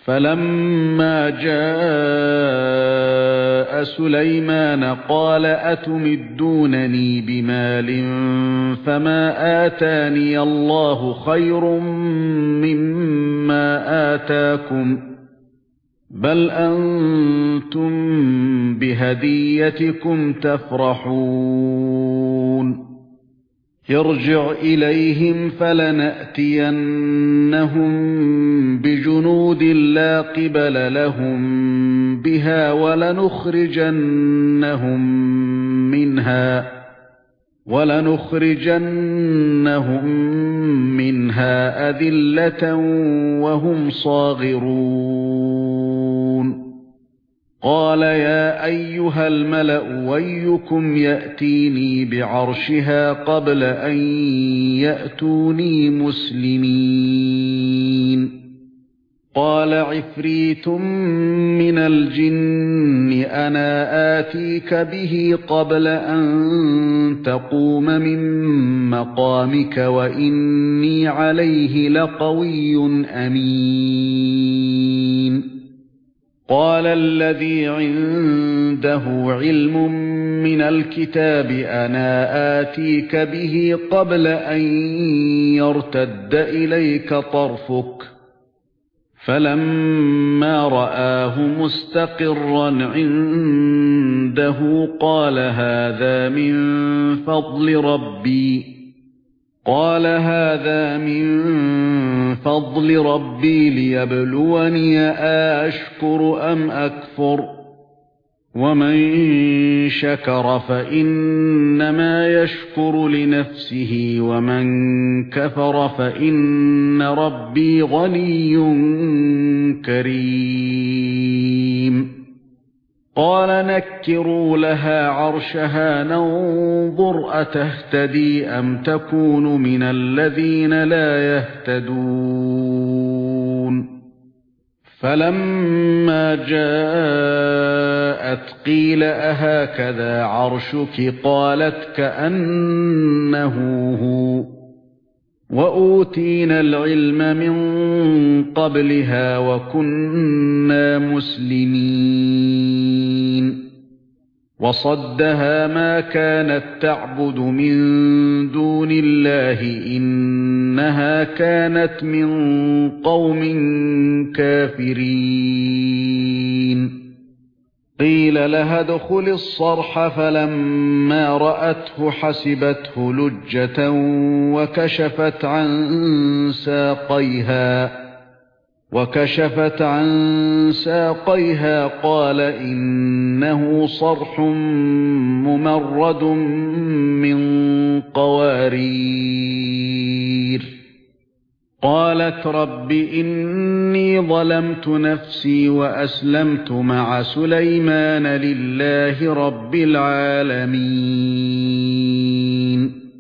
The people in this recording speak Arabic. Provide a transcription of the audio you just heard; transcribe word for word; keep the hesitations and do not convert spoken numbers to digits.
فَلَمَّا جَاءَ سُلَيْمَانَ قَالَ أَتُمِدُّونَنِي بِمَالٍ فَمَا آتَانِيَ اللَّهُ خَيْرٌ مِّمَّا آتَاكُمْ بَلْ أَنْتُمْ بِهَدِيَّتِكُمْ تَفْرَحُونَ ارْجِعْ إِلَيْهِمْ فَلَنَأْتِيَنَّهُمْ بِجُنُودٍ لَّا قِبَلَ لَهُم بِهَا وَلَنُخْرِجَنَّهُم مِّنْهَا وَلَنُخْرِجَنَّهُم مِّنْهَا أَذِلَّةً وَهُمْ صَاغِرُونَ قَالَ يَا أَيُّهَا الْمَلَأُ أَيُّكُمْ يَأْتِينِي بِعَرْشِهَا قَبْلَ أَن يَأْتُونِي مُسْلِمِينَ قَالَ عِفْرِيتٌ مِّنَ الْجِنِّ أَنَا آتِيكَ بِهِ قَبْلَ أَن تَقُومَ مِن مَّقَامِكَ وَإِنِّي عَلَيْهِ لَقَوِيٌّ أَمِينٌ قَالَ الَّذِي عِندَهُ عِلْمٌ مِّنَ الْكِتَابِ أَنَا آتِيكَ بِهِ قَبْلَ أَن يَرْتَدَّ إِلَيْكَ طَرْفُكَ فَلَمَّا رَآهُ مُسْتَقِرًّا عِندَهُ قَالَ هَذَا مِن فَضْلِ رَبِّي قَالَ هَذَا مِن فَضْلِ رَبِّي لِيَبْلُوَنِي أَأَشْكُرُ أَمْ أَكْفُرُ وَمَن شَكَرَ فَإِنَّمَا يَشْكُرُ لِنَفْسِهِ وَمَن كَفَرَ فَإِنَّ رَبِّي غَنِيٌّ كَرِيمٌ قَالَ نَكِّرُوا لَهَا عَرْشَهَا نَنظُرْ أَتَهْتَدِي أَمْ تَكُونُ مِنَ الَّذِينَ لَا يَهْتَدُونَ فَلَمَّا جَاءَتْ قِيلَ أَهَكَذَا عَرْشُكِ قَالَتْ كَأَنَّهُ هُوَ وَأُوتِينَا الْعِلْمَ مِنْ قَبْلِهَا وَكُنَّا مُسْلِمِينَ وَصَدَّهَا مَا كَانَتْ تَعْبُدُ مِن دُونِ اللَّهِ إِنَّهَا كَانَتْ مِن قَوْمٍ كَافِرِينَ قِيلَ لَهَا ادْخُلِي الصَّرْحَ فَلَمَّا رَأَتْهُ حَسِبَتْهُ لُجَّةً وَكَشَفَتْ عَن سَاقَيْهَا وَكَشَفَتْ عَن سَاقَيْهَا قَالَ إِنَّهُ صَرْحٌ مُمَرَّدٌ مِّن قَوَارِيرَ قَالَتْ رَبِّ إِنِّي ظَلَمْتُ نَفْسِي وَأَسْلَمْتُ مَعَ سُلَيْمَانَ لِلَّهِ رَبِّ الْعَالَمِينَ